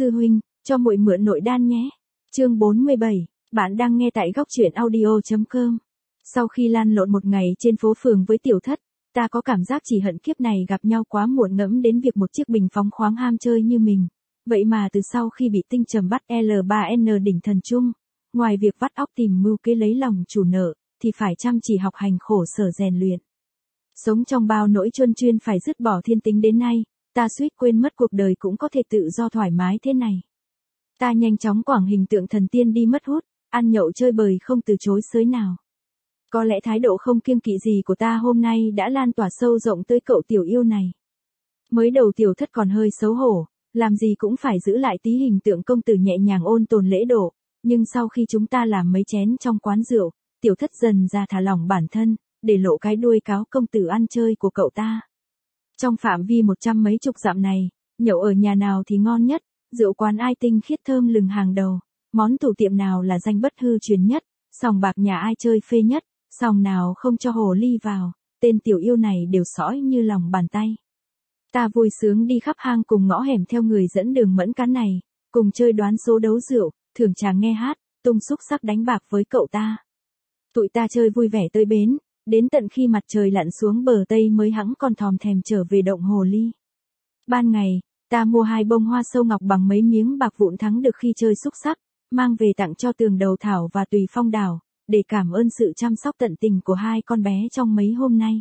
sư huynh, cho muội mượn nội đan nhé. Chương 47, bạn đang nghe tại góc truyện audio.com. Sau khi lan lộn một ngày trên phố phường với tiểu thất, ta có cảm giác chỉ hận kiếp này gặp nhau quá muộn, ngẫm đến việc một chiếc bình phóng khoáng ham chơi như mình. Vậy mà từ sau khi bị tinh trầm bắt L3N đỉnh thần trung, ngoài việc vắt óc tìm mưu kế lấy lòng chủ nợ, thì phải chăm chỉ học hành khổ sở rèn luyện. Sống trong bao nỗi chuân chuyên phải dứt bỏ thiên tính đến nay, ta suýt quên mất cuộc đời cũng có thể tự do thoải mái thế này. Ta nhanh chóng quảng hình tượng thần tiên đi mất hút, ăn nhậu chơi bời không từ chối xới nào. Có lẽ thái độ không kiêng kỵ gì của ta hôm nay đã lan tỏa sâu rộng tới cậu tiểu yêu này. Mới đầu tiểu thất còn hơi xấu hổ, làm gì cũng phải giữ lại tí hình tượng công tử nhẹ nhàng ôn tồn lễ độ, nhưng sau khi chúng ta làm mấy chén trong quán rượu, tiểu thất dần ra thả lỏng bản thân, để lộ cái đuôi cáo công tử ăn chơi của cậu ta. Trong phạm vi 100 mấy chục dặm này, nhậu ở nhà nào thì ngon nhất, rượu quán ai tinh khiết thơm lừng hàng đầu, món tủ tiệm nào là danh bất hư truyền nhất, sòng bạc nhà ai chơi phê nhất, sòng nào không cho hồ ly vào, tên tiểu yêu này đều sõi như lòng bàn tay. Ta vui sướng đi khắp hang cùng ngõ hẻm theo người dẫn đường mẫn cán này, cùng chơi đoán số đấu rượu, thưởng trà nghe hát, tung xúc sắc đánh bạc với cậu ta. Tụi ta chơi vui vẻ tới bến, đến tận khi mặt trời lặn xuống bờ Tây mới hẵng còn thòm thèm trở về động hồ ly. Ban ngày, ta mua 2 bông hoa sâu ngọc bằng mấy miếng bạc vụn thắng được khi chơi xúc sắc, mang về tặng cho Tường Đầu Thảo và Tùy Phong Đào, để cảm ơn sự chăm sóc tận tình của hai con bé trong mấy hôm nay.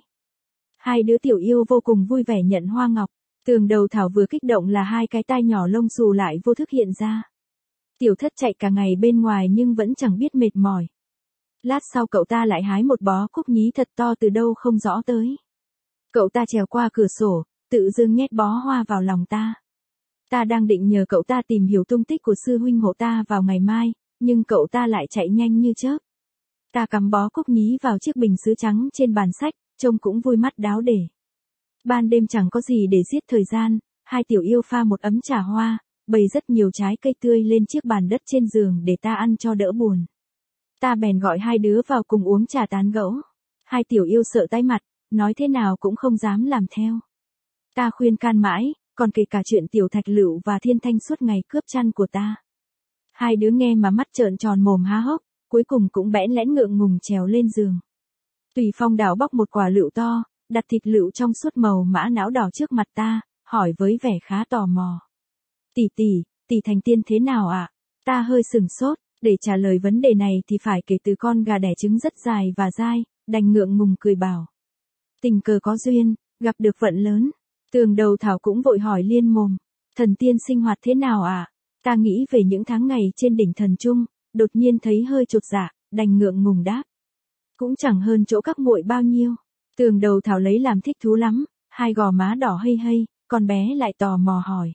Hai đứa tiểu yêu vô cùng vui vẻ nhận hoa ngọc, Tường Đầu Thảo vừa kích động là hai cái tai nhỏ lông xù lại vô thức hiện ra. Tiểu thất chạy cả ngày bên ngoài nhưng vẫn chẳng biết mệt mỏi. Lát sau cậu ta lại hái một bó cúc nhí thật to từ đâu không rõ tới. Cậu ta trèo qua cửa sổ, tự dưng nhét bó hoa vào lòng ta. Ta đang định nhờ cậu ta tìm hiểu tung tích của sư huynh hộ ta vào ngày mai, nhưng cậu ta lại chạy nhanh như chớp. Ta cắm bó cúc nhí vào chiếc bình sứ trắng trên bàn sách, trông cũng vui mắt đáo để. Ban đêm chẳng có gì để giết thời gian, hai tiểu yêu pha một ấm trà hoa, bày rất nhiều trái cây tươi lên chiếc bàn đất trên giường để ta ăn cho đỡ buồn. Ta bèn gọi hai đứa vào cùng uống trà tán gẫu. Hai tiểu yêu sợ tái mặt, nói thế nào cũng không dám làm theo. Ta khuyên can mãi, còn kể cả chuyện tiểu thạch lựu và thiên thanh suốt ngày cướp chăn của ta. Hai đứa nghe mà mắt trợn tròn mồm há hốc, cuối cùng cũng bẽn lẽn ngượng ngùng trèo lên giường. Tùy Phong đào bóc một quả lựu to, đặt thịt lựu trong suốt màu mã não đỏ trước mặt ta, hỏi với vẻ khá tò mò. Tỷ thành tiên thế nào ạ? Ta hơi sửng sốt, để trả lời vấn đề này thì phải kể từ con gà đẻ trứng rất dài và dai, đành ngượng ngùng cười bảo. Tình cờ có duyên, gặp được vận lớn. Tường Đầu Thảo cũng vội hỏi liên mồm. Thần tiên sinh hoạt thế nào ạ? Ta nghĩ về những tháng ngày trên đỉnh thần trung, đột nhiên thấy hơi chột dạ, đành ngượng ngùng đáp. Cũng chẳng hơn chỗ các muội bao nhiêu. Tường Đầu Thảo lấy làm thích thú lắm, hai gò má đỏ hây hây, con bé lại tò mò hỏi.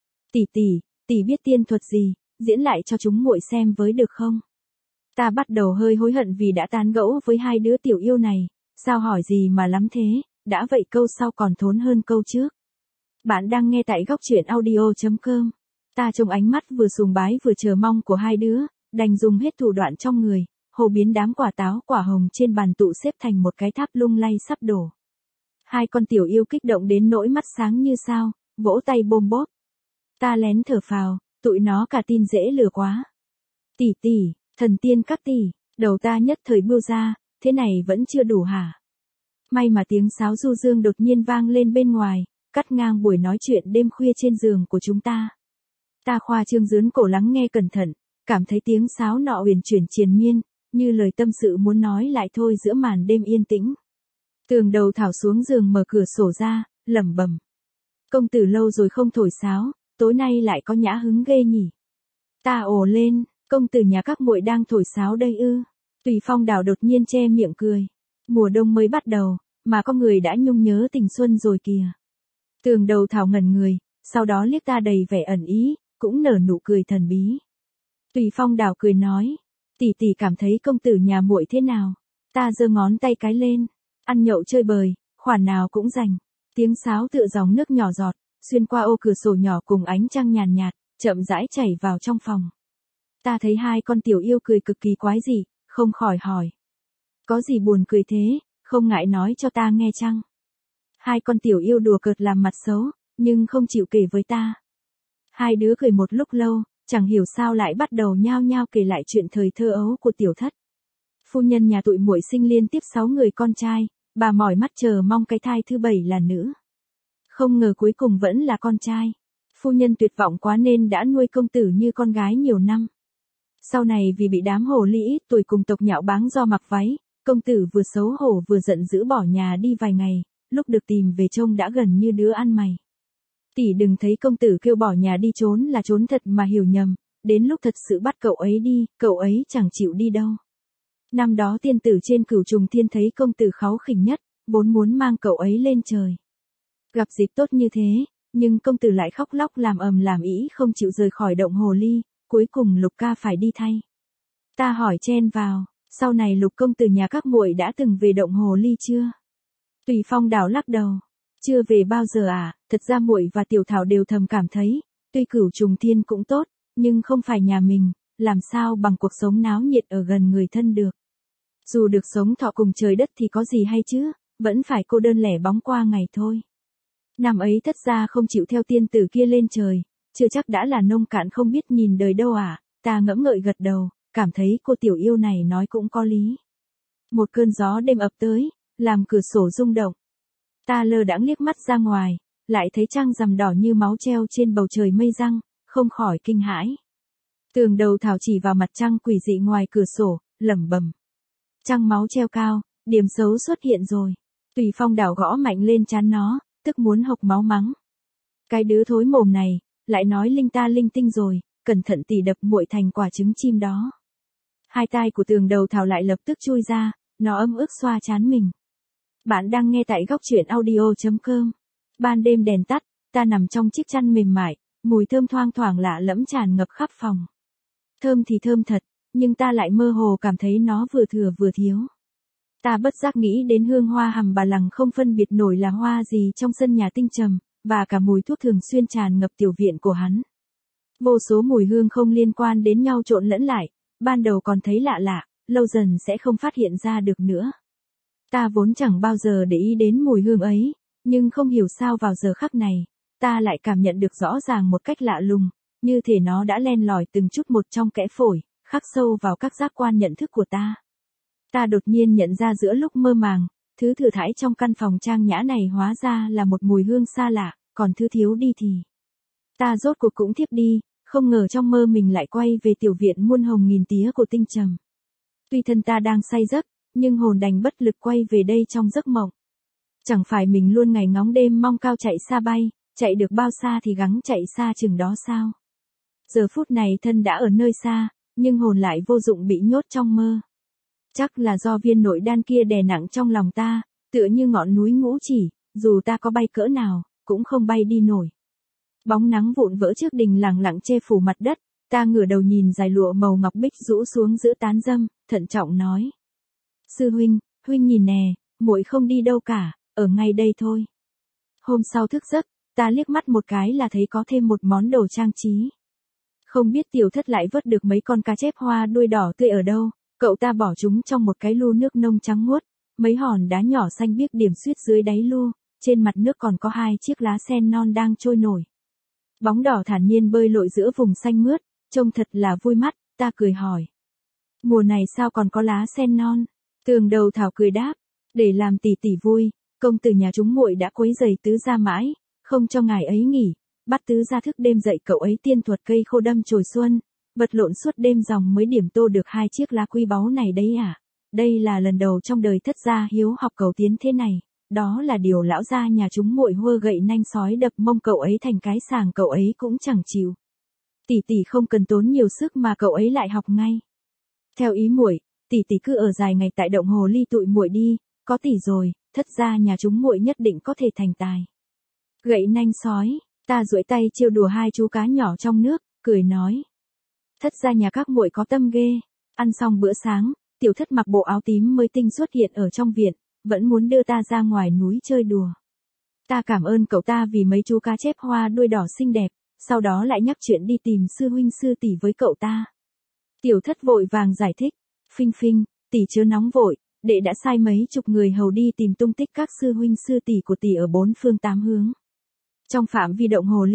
Tỷ biết tiên thuật gì, diễn lại cho chúng muội xem với được không? Ta bắt đầu hơi hối hận vì đã tán gẫu với hai đứa tiểu yêu này, sao hỏi gì mà lắm thế, đã vậy câu sau còn thốn hơn câu trước. Bạn đang nghe tại góc truyện audio.com. Ta trông ánh mắt vừa sùng bái vừa chờ mong của hai đứa, đành dùng hết thủ đoạn trong người, hồ biến đám quả táo quả hồng trên bàn tụ xếp thành một cái tháp lung lay sắp đổ. Hai con tiểu yêu kích động đến nỗi mắt sáng như sao, vỗ tay bôm bốp. Ta lén thở phào, tụi nó cả tin dễ lừa quá. Tỷ, thần tiên các tỷ, đầu ta nhất thời bưu ra, thế này vẫn chưa đủ hả? May mà tiếng sáo du dương đột nhiên vang lên bên ngoài, cắt ngang buổi nói chuyện đêm khuya trên giường của chúng ta. Ta khoa trương dướn cổ lắng nghe cẩn thận, cảm thấy tiếng sáo nọ huyền chuyển triền miên, như lời tâm sự muốn nói lại thôi giữa màn đêm yên tĩnh. Tường Đầu Thảo xuống giường mở cửa sổ ra, lẩm bẩm. Công tử lâu rồi không thổi sáo, tối nay lại có nhã hứng ghê nhỉ. Ta ồ lên, công tử nhà các muội đang thổi sáo đây ư? Tùy Phong Đào đột nhiên che miệng cười. Mùa đông mới bắt đầu, mà có người đã nhung nhớ tình xuân rồi kìa. Tường Đầu Thảo ngẩn người, sau đó liếc ta đầy vẻ ẩn ý, cũng nở nụ cười thần bí. Tùy Phong Đào cười nói, tỷ cảm thấy công tử nhà muội thế nào? Ta giơ ngón tay cái lên, ăn nhậu chơi bời, khoản nào cũng rành. Tiếng sáo tựa dòng nước nhỏ giọt, xuyên qua ô cửa sổ nhỏ cùng ánh trăng nhàn nhạt, chậm rãi chảy vào trong phòng. Ta thấy hai con tiểu yêu cười cực kỳ quái dị, không khỏi hỏi. Có gì buồn cười thế, không ngại nói cho ta nghe chăng? Hai con tiểu yêu đùa cợt làm mặt xấu, nhưng không chịu kể với ta. Hai đứa cười một lúc lâu, chẳng hiểu sao lại bắt đầu nhao nhao kể lại chuyện thời thơ ấu của tiểu thất. Phu nhân nhà tụi muội sinh liên tiếp 6 người con trai, bà mỏi mắt chờ mong cái thai thứ 7 là nữ. Không ngờ cuối cùng vẫn là con trai. Phu nhân tuyệt vọng quá nên đã nuôi công tử như con gái nhiều năm. Sau này vì bị đám hồ ly ít tuổi cùng tộc nhạo báng do mặc váy, công tử vừa xấu hổ vừa giận dữ bỏ nhà đi vài ngày, lúc được tìm về trông đã gần như đứa ăn mày. Tỷ đừng thấy công tử kêu bỏ nhà đi trốn là trốn thật mà hiểu nhầm, đến lúc thật sự bắt cậu ấy đi, cậu ấy chẳng chịu đi đâu. Năm đó tiên tử trên Cửu Trùng Thiên thấy công tử kháu khỉnh nhất, vốn muốn mang cậu ấy lên trời. Gặp dịp tốt như thế, nhưng công tử lại khóc lóc làm ầm làm ĩ không chịu rời khỏi động hồ ly, cuối cùng Lục ca phải đi thay. Ta hỏi chen vào, sau này Lục công tử nhà các muội đã từng về động hồ ly chưa? Tùy Phong đảo lắc đầu, chưa về bao giờ à, thật ra muội và Tiểu Thảo đều thầm cảm thấy, tuy Cửu Trùng Thiên cũng tốt, nhưng không phải nhà mình, làm sao bằng cuộc sống náo nhiệt ở gần người thân được. Dù được sống thọ cùng trời đất thì có gì hay chứ, vẫn phải cô đơn lẻ bóng qua ngày thôi. Năm ấy thất gia không chịu theo tiên tử kia lên trời, chưa chắc đã là nông cạn không biết nhìn đời đâu à, ta ngẫm ngợi gật đầu, cảm thấy cô tiểu yêu này nói cũng có lý. Một cơn gió đêm ập tới, làm cửa sổ rung động. Ta lơ đãng liếc mắt ra ngoài, lại thấy trăng rằm đỏ như máu treo trên bầu trời mây răng, không khỏi kinh hãi. Tường Đầu Thảo chỉ vào mặt trăng quỷ dị ngoài cửa sổ, lẩm bẩm. Trăng máu treo cao, điểm xấu xuất hiện rồi. Tùy Phong đảo gõ mạnh lên trán nó, tức muốn hộc máu mắng. Cái đứa thối mồm này, lại nói linh ta linh tinh rồi, cẩn thận tỷ đập muội thành quả trứng chim đó. Hai tai của Tường Đầu Thảo lại lập tức chui ra, nó ấm ức xoa trán mình. Bạn đang nghe tại góc truyện audio.com. Ban đêm đèn tắt, ta nằm trong chiếc chăn mềm mại, mùi thơm thoang thoảng lạ lẫm tràn ngập khắp phòng. Thơm thì thơm thật, nhưng ta lại mơ hồ cảm thấy nó vừa thừa vừa thiếu. Ta bất giác nghĩ đến hương hoa hầm bà lằng không phân biệt nổi là hoa gì trong sân nhà Tinh Trầm, và cả mùi thuốc thường xuyên tràn ngập tiểu viện của hắn. Vô số mùi hương không liên quan đến nhau trộn lẫn lại, ban đầu còn thấy lạ lạ, lâu dần sẽ không phát hiện ra được nữa. Ta vốn chẳng bao giờ để ý đến mùi hương ấy, nhưng không hiểu sao vào giờ khắc này, ta lại cảm nhận được rõ ràng một cách lạ lùng, như thể nó đã len lỏi từng chút một trong kẽ phổi, khắc sâu vào các giác quan nhận thức của ta. Ta đột nhiên nhận ra giữa lúc mơ màng, thứ thừa thãi trong căn phòng trang nhã này hóa ra là một mùi hương xa lạ, còn thứ thiếu đi thì... Ta rốt cuộc cũng thiếp đi, không ngờ trong mơ mình lại quay về tiểu viện muôn hồng nghìn tía của Tinh Trầm. Tuy thân ta đang say giấc, nhưng hồn đành bất lực quay về đây trong giấc mộng. Chẳng phải mình luôn ngày ngóng đêm mong cao chạy xa bay, chạy được bao xa thì gắng chạy xa chừng đó sao? Giờ phút này thân đã ở nơi xa, nhưng hồn lại vô dụng bị nhốt trong mơ. Chắc là do viên nội đan kia đè nặng trong lòng ta, tựa như ngọn núi Ngũ Chỉ, dù ta có bay cỡ nào, cũng không bay đi nổi. Bóng nắng vụn vỡ trước đình lẳng lặng che phủ mặt đất, ta ngửa đầu nhìn dải lụa màu ngọc bích rũ xuống giữa tán râm, thận trọng nói. Sư huynh, huynh nhìn nè, muội không đi đâu cả, ở ngay đây thôi. Hôm sau thức giấc, ta liếc mắt một cái là thấy có thêm một món đồ trang trí. Không biết tiểu thất lại vớt được mấy con cá chép hoa đuôi đỏ tươi ở đâu, cậu ta bỏ chúng trong một cái lu nước nông trắng muốt, mấy hòn đá nhỏ xanh biếc điểm xuyết dưới đáy lu, trên mặt nước còn có 2 chiếc lá sen non đang trôi nổi. Bóng đỏ thản nhiên bơi lội giữa vùng xanh mướt, trông thật là vui mắt, ta cười hỏi. Mùa này sao còn có lá sen non? Tường Đầu Thảo cười đáp, để làm tỷ tỷ vui, công tử nhà chúng muội đã quấy rầy tứ gia mãi, không cho ngài ấy nghỉ, bắt tứ gia thức đêm dậy cậu ấy tiên thuật cây khô đâm chồi xuân, vật lộn suốt đêm dòng mới điểm tô được 2 chiếc lá quý báu này đấy à. Đây là lần đầu trong đời thất gia hiếu học cầu tiến thế này, đó là điều lão gia nhà chúng muội hua gậy nanh sói đập mông cậu ấy thành cái sàng cậu ấy cũng chẳng chịu. Tỷ tỷ không cần tốn nhiều sức mà cậu ấy lại học ngay. Theo ý muội, tỷ tỷ cứ ở dài ngày tại động hồ ly tụi muội đi, có tỷ rồi, thất gia nhà chúng muội nhất định có thể thành tài. Gậy nanh sói, ta duỗi tay trêu đùa 2 chú cá nhỏ trong nước, cười nói. Thất gia nhà các muội có tâm ghê. Ăn xong bữa sáng, tiểu thất mặc bộ áo tím mới tinh xuất hiện ở trong viện, vẫn muốn đưa ta ra ngoài núi chơi đùa. Ta cảm ơn cậu ta vì mấy chú cá chép hoa đuôi đỏ xinh đẹp, sau đó lại nhắc chuyện đi tìm sư huynh sư tỷ với cậu ta. Tiểu thất vội vàng giải thích, Phinh Phinh, tỷ chớ nóng vội, đệ đã sai mấy chục người hầu đi tìm tung tích các sư huynh sư tỷ của tỷ ở 4 phương 8 hướng. Trong phạm vi động hồ ly,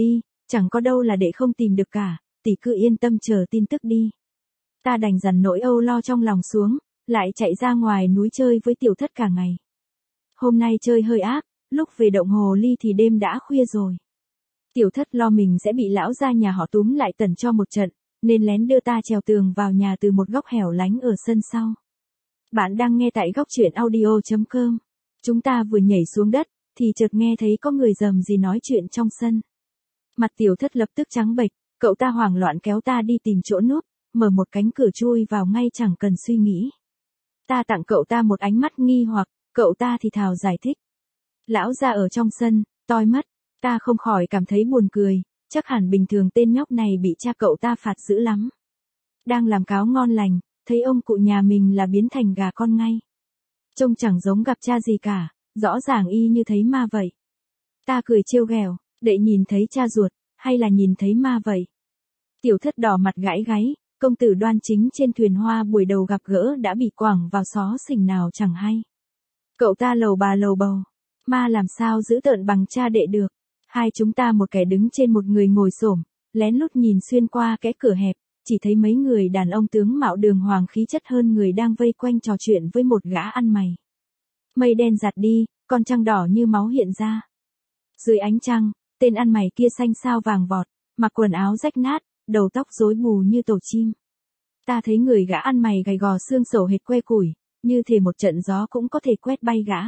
Chẳng có đâu là để không tìm được cả, tỷ cứ yên tâm chờ tin tức đi. Ta đành dằn nỗi âu lo trong lòng xuống, lại chạy ra ngoài núi chơi với tiểu thất cả ngày. Hôm nay chơi hơi ác, lúc về động hồ ly thì đêm đã khuya rồi. Tiểu thất lo mình sẽ bị lão gia nhà họ túm lại tẩn cho một trận, nên lén đưa ta trèo tường vào nhà từ một góc hẻo lánh ở sân sau. Bạn đang nghe tại góc truyện audio.com. Chúng ta vừa nhảy xuống đất, thì chợt nghe thấy có người rầm rì nói chuyện trong sân. Mặt tiểu thất lập tức trắng bệch, cậu ta hoảng loạn kéo ta đi tìm chỗ núp, mở một cánh cửa chui vào ngay chẳng cần suy nghĩ. Ta tặng cậu ta một ánh mắt nghi hoặc, cậu ta thì thào giải thích. Lão gia ở trong sân, toi mất, ta không khỏi cảm thấy buồn cười, chắc hẳn bình thường tên nhóc này bị cha cậu ta phạt dữ lắm. Đang làm cáo ngon lành, thấy ông cụ nhà mình là biến thành gà con ngay. Trông chẳng giống gặp cha gì cả, rõ ràng y như thấy ma vậy. Ta cười trêu ghẹo, đệ nhìn thấy cha ruột, hay là nhìn thấy ma vậy? Tiểu thất đỏ mặt gãi gáy, công tử đoan chính trên thuyền hoa buổi đầu gặp gỡ đã bị quẳng vào xó xỉnh nào chẳng hay. Cậu ta lầu bà lầu bầu, ma làm sao dữ tợn bằng cha đệ được. Hai chúng ta một kẻ đứng trên một người ngồi xổm, lén lút nhìn xuyên qua cái cửa hẹp, chỉ thấy mấy người đàn ông tướng mạo đường hoàng khí chất hơn người đang vây quanh trò chuyện với một gã ăn mày. Mây đen giạt đi, con trăng đỏ như máu hiện ra. Dưới ánh trăng, tên ăn mày kia xanh xao vàng vọt, mặc quần áo rách nát, đầu tóc rối bù như tổ chim. Ta thấy người gã ăn mày gầy gò xương sầu hệt que củi, như thể một trận gió cũng có thể quét bay gã.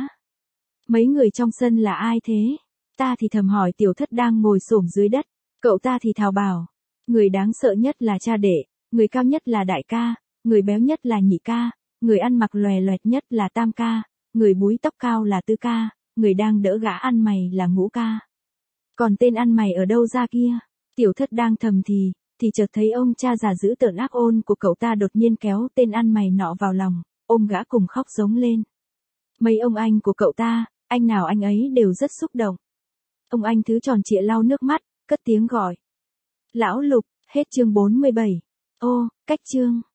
Mấy người trong sân là ai thế? Ta thì thầm hỏi tiểu thất đang ngồi xổm dưới đất, cậu ta thì thào bảo. Người đáng sợ nhất là cha đệ, người cao nhất là đại ca, người béo nhất là nhị ca, người ăn mặc lòe loẹt nhất là tam ca, người búi tóc cao là tư ca, người đang đỡ gã ăn mày là ngũ ca. Còn tên ăn mày ở đâu ra kia? Tiểu thất đang thầm thì chợt thấy ông cha già dữ tợn ác ôn của cậu ta đột nhiên kéo tên ăn mày nọ vào lòng, ôm gã cùng khóc giống lên. Mấy ông anh của cậu ta, anh nào anh ấy đều rất xúc động. Ông anh thứ tròn trịa lau nước mắt, cất tiếng gọi. Lão Lục, hết chương 47. Ô, cách chương.